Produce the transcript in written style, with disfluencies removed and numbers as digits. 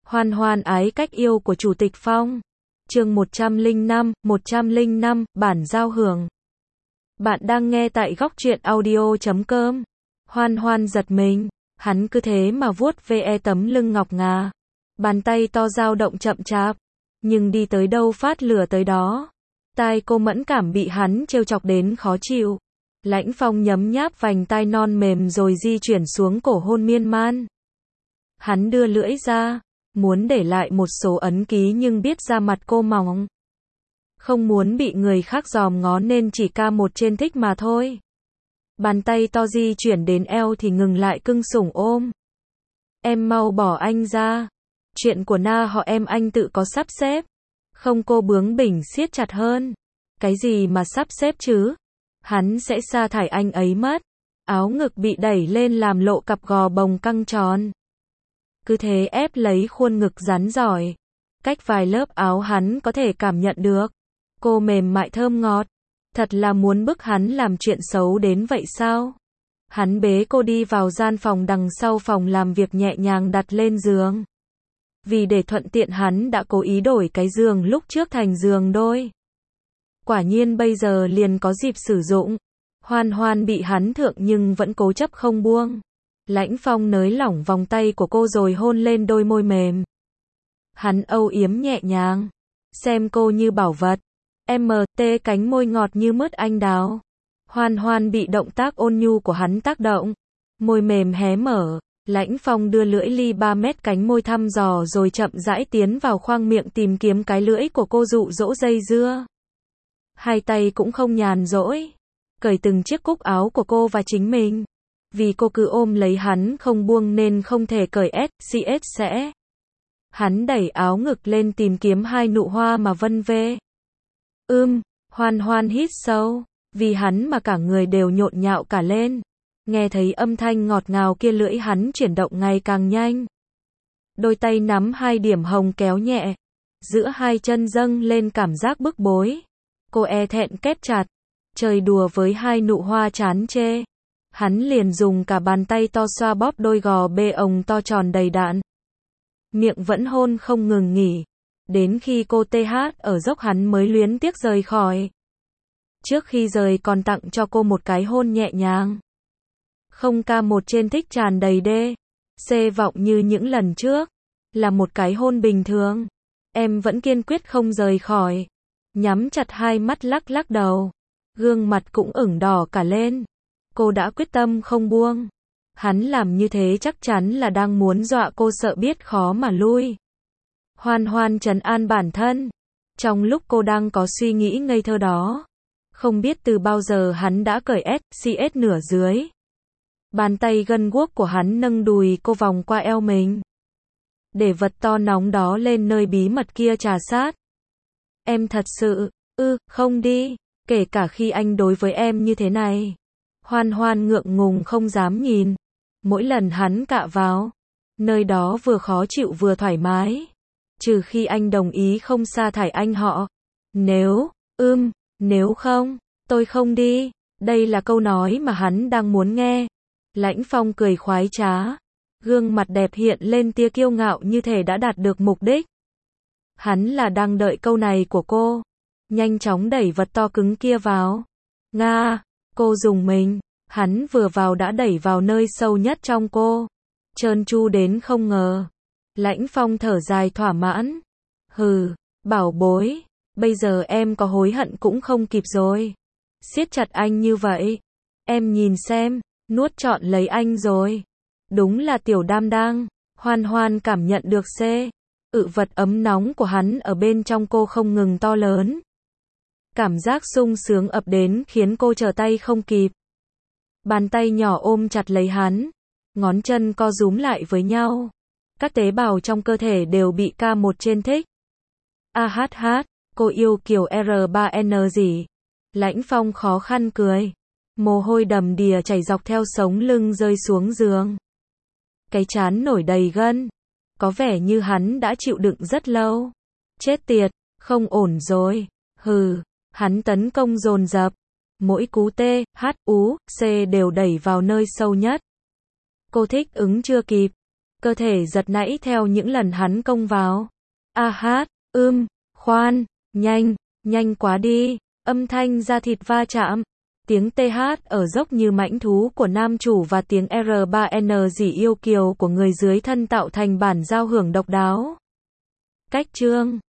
Hoan hoan ái cách yêu của Chủ tịch Phong. Chương 105, bản giao hưởng. Bạn đang nghe tại góc truyện audio.com. Hoan hoan giật mình, hắn cứ thế mà vuốt ve tấm lưng ngọc ngà. Bàn tay to dao động chậm chạp, nhưng đi tới đâu phát lửa tới đó. Tai cô mẫn cảm bị hắn trêu chọc đến khó chịu. Lãnh Phong nhấm nháp vành tai non mềm rồi di chuyển xuống cổ hôn miên man. Hắn đưa lưỡi ra, muốn để lại một số ấn ký nhưng biết da mặt cô mỏng. Không muốn bị người khác dòm ngó nên chỉ ca một trên thích mà thôi. Bàn tay to di chuyển đến eo thì ngừng lại cưng sủng ôm. Em mau bỏ anh ra. Chuyện của na họ em anh tự có sắp xếp. Không, cô bướng bỉnh siết chặt hơn. Cái gì mà sắp xếp chứ? Hắn sẽ sa thải anh ấy mất. Áo ngực bị đẩy lên làm lộ cặp gò bồng căng tròn. Cứ thế ép lấy khuôn ngực rắn giỏi. Cách vài lớp áo hắn có thể cảm nhận được. Cô mềm mại thơm ngọt. Thật là muốn bức hắn làm chuyện xấu đến vậy sao? Hắn bế cô đi vào gian phòng đằng sau phòng làm việc, nhẹ nhàng đặt lên giường. Vì để thuận tiện hắn đã cố ý đổi cái giường lúc trước thành giường đôi. Quả nhiên bây giờ liền có dịp sử dụng. Hoan hoan bị hắn thượng nhưng vẫn cố chấp không buông. Lãnh Phong nới lỏng vòng tay của cô rồi hôn lên đôi môi mềm. Hắn âu yếm nhẹ nhàng, xem cô như bảo vật. Tê cánh môi ngọt như mứt anh đào. Hoan hoan bị động tác ôn nhu của hắn tác động. Môi mềm hé mở. Lãnh Phong đưa lưỡi ly 3 mét cánh môi thăm dò rồi chậm rãi tiến vào khoang miệng tìm kiếm cái lưỡi của cô, dụ dỗ dây dưa. Hai tay cũng không nhàn rỗi. Cởi từng chiếc cúc áo của cô và chính mình. Vì cô cứ ôm lấy hắn không buông nên không thể cởi sẽ. Hắn đẩy áo ngực lên tìm kiếm hai nụ hoa mà vân vê. Hoan hoan hít sâu. Vì hắn mà cả người đều nhộn nhạo cả lên. Nghe thấy âm thanh ngọt ngào kia, lưỡi hắn chuyển động ngày càng nhanh. Đôi tay nắm hai điểm hồng kéo nhẹ. Giữa hai chân dâng lên cảm giác bức bối. Cô e thẹn kết chặt. Chơi đùa với hai nụ hoa chán chê. Hắn liền dùng cả bàn tay to xoa bóp đôi gò bê ồng to tròn đầy đặn. Miệng vẫn hôn không ngừng nghỉ. Đến khi cô TH ở dốc hắn mới luyến tiếc rời khỏi. Trước khi rời còn tặng cho cô một cái hôn nhẹ nhàng. Không ca một trên thích tràn đầy đê. C vọng như những lần trước. Là một cái hôn bình thường. Em vẫn kiên quyết không rời khỏi. Nhắm chặt hai mắt lắc lắc đầu. Gương mặt cũng ửng đỏ cả lên. Cô đã quyết tâm không buông. Hắn làm như thế chắc chắn là đang muốn dọa cô sợ biết khó mà lui. Hoan hoan trấn an bản thân. Trong lúc cô đang có suy nghĩ ngây thơ đó. Không biết từ bao giờ hắn đã cởi SCS nửa dưới. Bàn tay gân guốc của hắn nâng đùi cô vòng qua eo mình. Để vật to nóng đó lên nơi bí mật kia trà sát. Em thật sự, không đi, kể cả khi anh đối với em như thế này. Hoan hoan ngượng ngùng không dám nhìn. Mỗi lần hắn cạ vào, nơi đó vừa khó chịu vừa thoải mái. Trừ khi anh đồng ý không sa thải anh họ. Nếu không, tôi không đi. Đây là câu nói mà hắn đang muốn nghe. Lãnh Phong cười khoái trá. Gương mặt đẹp hiện lên tia kiêu ngạo như thể đã đạt được mục đích. Hắn là đang đợi câu này của cô. Nhanh chóng đẩy vật to cứng kia vào. Cô dùng mình. Hắn vừa vào đã đẩy vào nơi sâu nhất trong cô. Trơn tru đến không ngờ. Lãnh Phong thở dài thỏa mãn. Bảo bối. Bây giờ em có hối hận cũng không kịp rồi. Siết chặt anh như vậy. Em nhìn xem. Nuốt trọn lấy anh rồi. Đúng là tiểu đam đang. Hoan hoan cảm nhận được vật ấm nóng của hắn ở bên trong cô không ngừng to lớn. Cảm giác sung sướng ập đến khiến cô trở tay không kịp. Bàn tay nhỏ ôm chặt lấy hắn. Ngón chân co rúm lại với nhau. Các tế bào trong cơ thể đều bị ca một trên thích. Cô yêu kiểu R3N gì? Lãnh Phong khó khăn cười. Mồ hôi đầm đìa chảy dọc theo sống lưng rơi xuống giường. Cái trán nổi đầy gân. Có vẻ như hắn đã chịu đựng rất lâu. Chết tiệt, không ổn rồi. Hắn tấn công dồn dập. Mỗi cú T, H, U, C đều đẩy vào nơi sâu nhất. Cô thích ứng chưa kịp. Cơ thể giật nảy theo những lần hắn công vào. A hát, khoan, nhanh, nhanh quá đi, âm thanh da thịt va chạm. Tiếng TH ở dốc như mãnh thú của nam chủ và tiếng R3N dỉ yêu kiều của người dưới thân tạo thành bản giao hưởng độc đáo. Cách chương